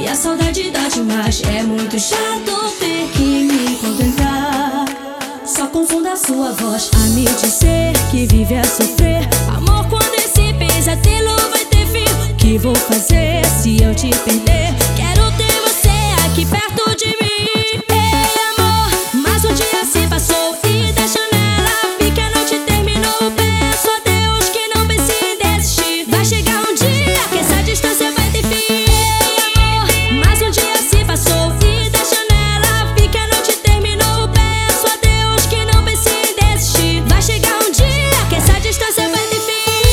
que a saudade dá demais. É muito chato ter que me contemplar. Só confunda a sua voz a me dizer que vive a sofrer. Amor, quando esse pesadelo vai ter fim, o que vou fazer se eu te perder? Quero ter você aqui perto de mim. Ei, amor, mas um dia se passou e da janela vi que a noite terminou. Peço a Deus que não pense em desistir. Vai chegar um dia que essa distância vai ter fim. Ei, amor, mas um dia se passou e da janela vi que a noite terminou. Peço a Deus que não pense em desistir. Vai chegar um dia que essa distância vai ter fim.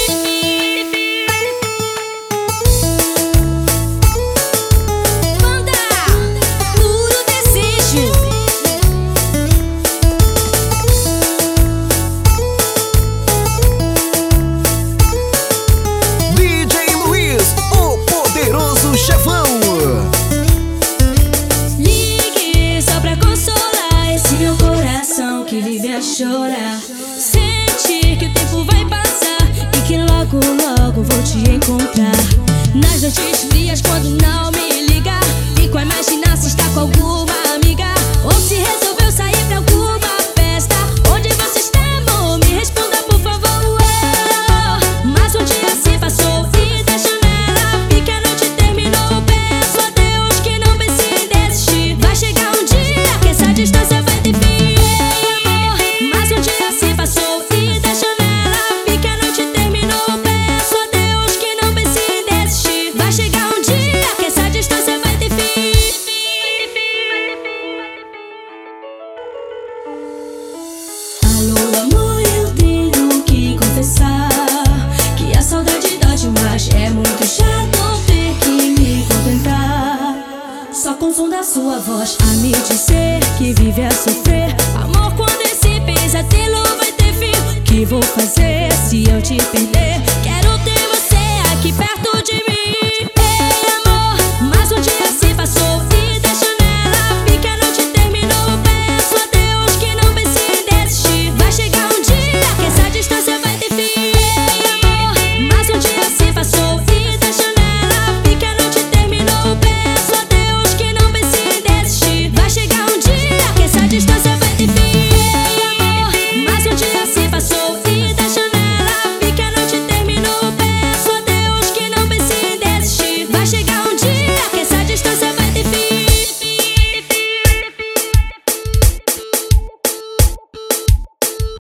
Banda Puro Desejo. DJ Luiz, o poderoso chefão. Ligue só pra consolar esse meu coração que vive a chorar. Sente que o tempo vai passar e que logo, logo vou te encontrar. Nas noites frias, quando não me ligar, fico a imaginar se está com alguma amiga ou se resolveu sair pra alguma festa. Onde você está, amor? Me responda, por favor. Mas um dia se passou e da janela vi que a noite terminou. Peço a Deus que não pense em desistir. Vai chegar um dia que essa distância vai ter fim. Amor, mas um dia se passou e da janela vi que a noite terminou. Peço a Deus que não pense em desistir. Vai chegar um dia que essa distância vai ter fim. Alô, amor, eu tenho que confessar que a saudade dá demais. É muito chato ter que me contemplar. Só confunda a sua voz a me dizer que vive a sofrer. Amor, quando esse pesadelo vai ter fim, o que vou fazer se eu te perder?